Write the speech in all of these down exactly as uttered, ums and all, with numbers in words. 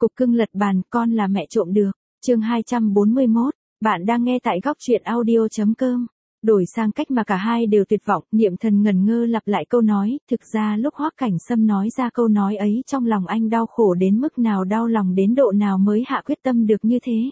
Cục cưng lật bàn, con là mẹ trộm được. Chương hai trăm bốn mươi mốt, bạn đang nghe tại góc truyện audio chấm com. Đổi sang cách mà cả hai đều tuyệt vọng, Niệm Thần ngẩn ngơ lặp lại câu nói, thực ra lúc Hoắc Cảnh Sâm nói ra câu nói ấy trong lòng anh đau khổ đến mức nào, đau lòng đến độ nào mới hạ quyết tâm được như thế.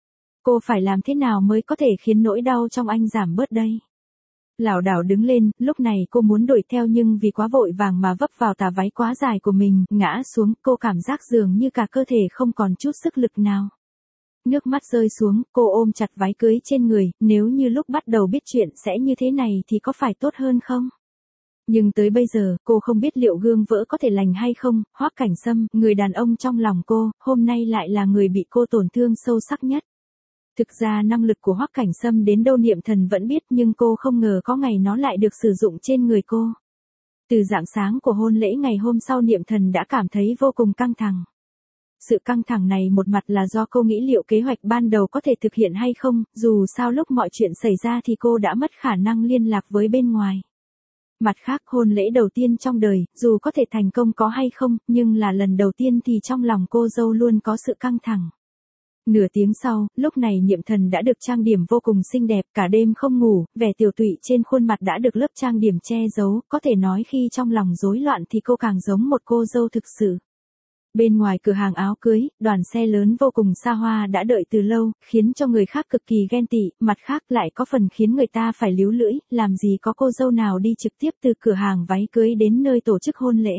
Cô phải làm thế nào mới có thể khiến nỗi đau trong anh giảm bớt đây? Lảo đảo đứng lên, lúc này cô muốn đuổi theo nhưng vì quá vội vàng mà vấp vào tà váy quá dài của mình, ngã xuống, cô cảm giác dường như cả cơ thể không còn chút sức lực nào. Nước mắt rơi xuống, cô ôm chặt váy cưới trên người, nếu như lúc bắt đầu biết chuyện sẽ như thế này thì có phải tốt hơn không? Nhưng tới bây giờ, cô không biết liệu gương vỡ có thể lành hay không. Hoắc Cảnh Sâm, người đàn ông trong lòng cô, hôm nay lại là người bị cô tổn thương sâu sắc nhất. Thực ra năng lực của Hoắc Cảnh Sâm đến đâu Niệm Thần vẫn biết, nhưng cô không ngờ có ngày nó lại được sử dụng trên người cô. Từ rạng sáng của hôn lễ ngày hôm sau, Niệm Thần đã cảm thấy vô cùng căng thẳng. Sự căng thẳng này một mặt là do cô nghĩ liệu kế hoạch ban đầu có thể thực hiện hay không, dù sao lúc mọi chuyện xảy ra thì cô đã mất khả năng liên lạc với bên ngoài. Mặt khác, hôn lễ đầu tiên trong đời, dù có thể thành công có hay không, nhưng là lần đầu tiên thì trong lòng cô dâu luôn có sự căng thẳng. Nửa tiếng sau, lúc này Niệm Thần đã được trang điểm vô cùng xinh đẹp, cả đêm không ngủ, vẻ tiều tụy trên khuôn mặt đã được lớp trang điểm che giấu, có thể nói khi trong lòng rối loạn thì cô càng giống một cô dâu thực sự. Bên ngoài cửa hàng áo cưới, đoàn xe lớn vô cùng xa hoa đã đợi từ lâu, khiến cho người khác cực kỳ ghen tị, mặt khác lại có phần khiến người ta phải líu lưỡi, làm gì có cô dâu nào đi trực tiếp từ cửa hàng váy cưới đến nơi tổ chức hôn lễ.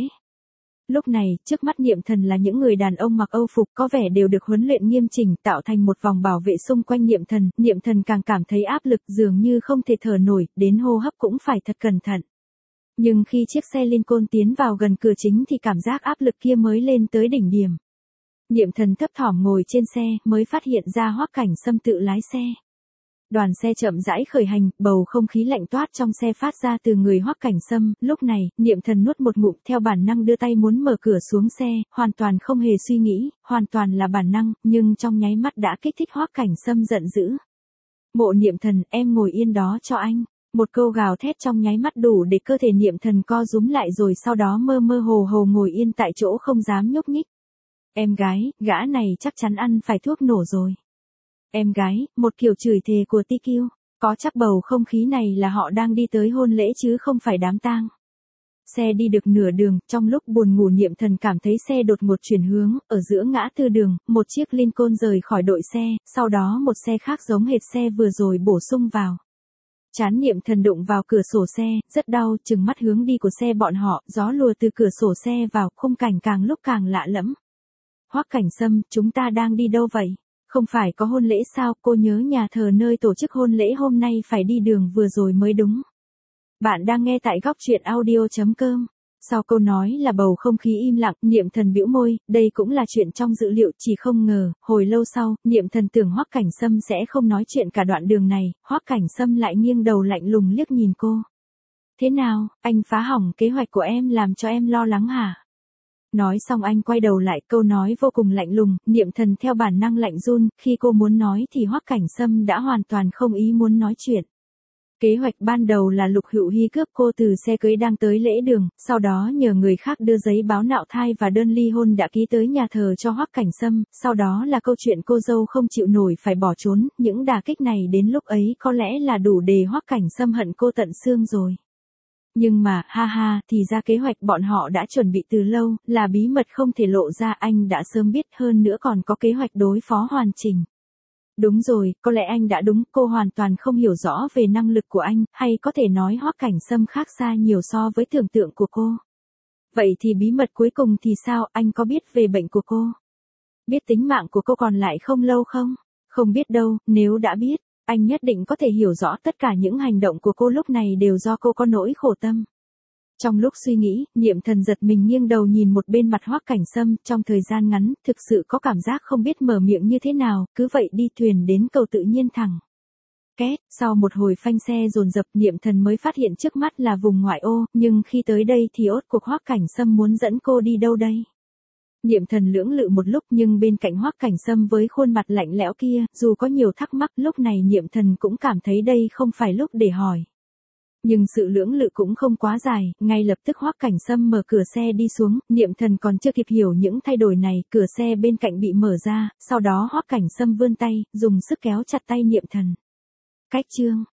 Lúc này, trước mắt Niệm Thần là những người đàn ông mặc Âu phục có vẻ đều được huấn luyện nghiêm chỉnh, tạo thành một vòng bảo vệ xung quanh Niệm Thần. Niệm Thần càng cảm thấy áp lực, dường như không thể thở nổi, đến hô hấp cũng phải thật cẩn thận. Nhưng khi chiếc xe Lincoln tiến vào gần cửa chính thì cảm giác áp lực kia mới lên tới đỉnh điểm. Niệm Thần thấp thỏm ngồi trên xe, mới phát hiện ra Hoắc Cảnh Sâm tự lái xe. Đoàn xe chậm rãi khởi hành, bầu không khí lạnh toát trong xe phát ra từ người Hoắc Cảnh Sâm. Lúc này, Niệm Thần nuốt một ngụm, theo bản năng đưa tay muốn mở cửa xuống xe, hoàn toàn không hề suy nghĩ, hoàn toàn là bản năng, nhưng trong nháy mắt đã kích thích Hoắc Cảnh Sâm giận dữ. Mộ Niệm Thần, em ngồi yên đó cho anh. Một câu gào thét trong nháy mắt đủ để cơ thể Niệm Thần co rúm lại, rồi sau đó mơ mơ hồ hồ ngồi yên tại chỗ không dám nhúc nhích. Em gái, gã này chắc chắn ăn phải thuốc nổ rồi. Em gái, một kiểu chửi thề của tê quy, có chắc bầu không khí này là họ đang đi tới hôn lễ chứ không phải đám tang. Xe đi được nửa đường, trong lúc buồn ngủ Niệm Thần cảm thấy xe đột ngột chuyển hướng, ở giữa ngã tư đường, một chiếc Lincoln rời khỏi đội xe, sau đó một xe khác giống hệt xe vừa rồi bổ sung vào. Trán Niệm Thần đụng vào cửa sổ xe, rất đau, chừng mắt hướng đi của xe bọn họ, gió lùa từ cửa sổ xe vào, khung cảnh càng lúc càng lạ lẫm. Hoắc Cảnh Sâm, chúng ta đang đi đâu vậy? Không phải có hôn lễ sao? Cô nhớ nhà thờ nơi tổ chức hôn lễ hôm nay phải đi đường vừa rồi mới đúng. Bạn đang nghe tại góc truyện audio chấm com. Sau câu nói là bầu không khí im lặng, Niệm Thần bĩu môi, đây cũng là chuyện trong dự liệu, chỉ không ngờ, hồi lâu sau, Niệm Thần tưởng Hoắc Cảnh Sâm sẽ không nói chuyện cả đoạn đường này, Hoắc Cảnh Sâm lại nghiêng đầu lạnh lùng liếc nhìn cô. Thế nào, anh phá hỏng kế hoạch của em làm cho em lo lắng hả? Nói xong anh quay đầu lại, câu nói vô cùng lạnh lùng, Niệm Thần theo bản năng lạnh run, khi cô muốn nói thì Hoắc Cảnh Sâm đã hoàn toàn không ý muốn nói chuyện. Kế hoạch ban đầu là Lục Hữu Hi cướp cô từ xe cưới đang tới lễ đường, sau đó nhờ người khác đưa giấy báo nạo thai và đơn ly hôn đã ký tới nhà thờ cho Hoắc Cảnh Sâm, sau đó là câu chuyện cô dâu không chịu nổi phải bỏ trốn, những đả kích này đến lúc ấy có lẽ là đủ để Hoắc Cảnh Sâm hận cô tận xương rồi. Nhưng mà, ha ha, thì ra kế hoạch bọn họ đã chuẩn bị từ lâu, là bí mật không thể lộ ra, anh đã sớm biết, hơn nữa còn có kế hoạch đối phó hoàn chỉnh. Đúng rồi, có lẽ anh đã đúng, cô hoàn toàn không hiểu rõ về năng lực của anh, hay có thể nói Hoắc Cảnh Sâm khác xa nhiều so với tưởng tượng của cô. Vậy thì bí mật cuối cùng thì sao, anh có biết về bệnh của cô? Biết tính mạng của cô còn lại không lâu không? Không biết đâu, nếu đã biết, anh nhất định có thể hiểu rõ tất cả những hành động của cô lúc này đều do cô có nỗi khổ tâm. Trong lúc suy nghĩ, Niệm Thần giật mình nghiêng đầu nhìn một bên mặt Hoắc Cảnh Sâm, trong thời gian ngắn, thực sự có cảm giác không biết mở miệng như thế nào, cứ vậy đi thuyền đến cầu tự nhiên thẳng. Két, sau một hồi phanh xe dồn dập, Niệm Thần mới phát hiện trước mắt là vùng ngoại ô, nhưng khi tới đây thì ốt cuộc Hoắc Cảnh Sâm muốn dẫn cô đi đâu đây? Niệm Thần lưỡng lự một lúc, nhưng bên cạnh Hoắc Cảnh Sâm với khuôn mặt lạnh lẽo kia, dù có nhiều thắc mắc, lúc này Niệm Thần cũng cảm thấy đây không phải lúc để hỏi. Nhưng sự lưỡng lự cũng không quá dài, ngay lập tức Hoắc Cảnh Sâm mở cửa xe đi xuống, Niệm Thần còn chưa kịp hiểu những thay đổi này, cửa xe bên cạnh bị mở ra, sau đó Hoắc Cảnh Sâm vươn tay, dùng sức kéo chặt tay Niệm Thần. Cách chương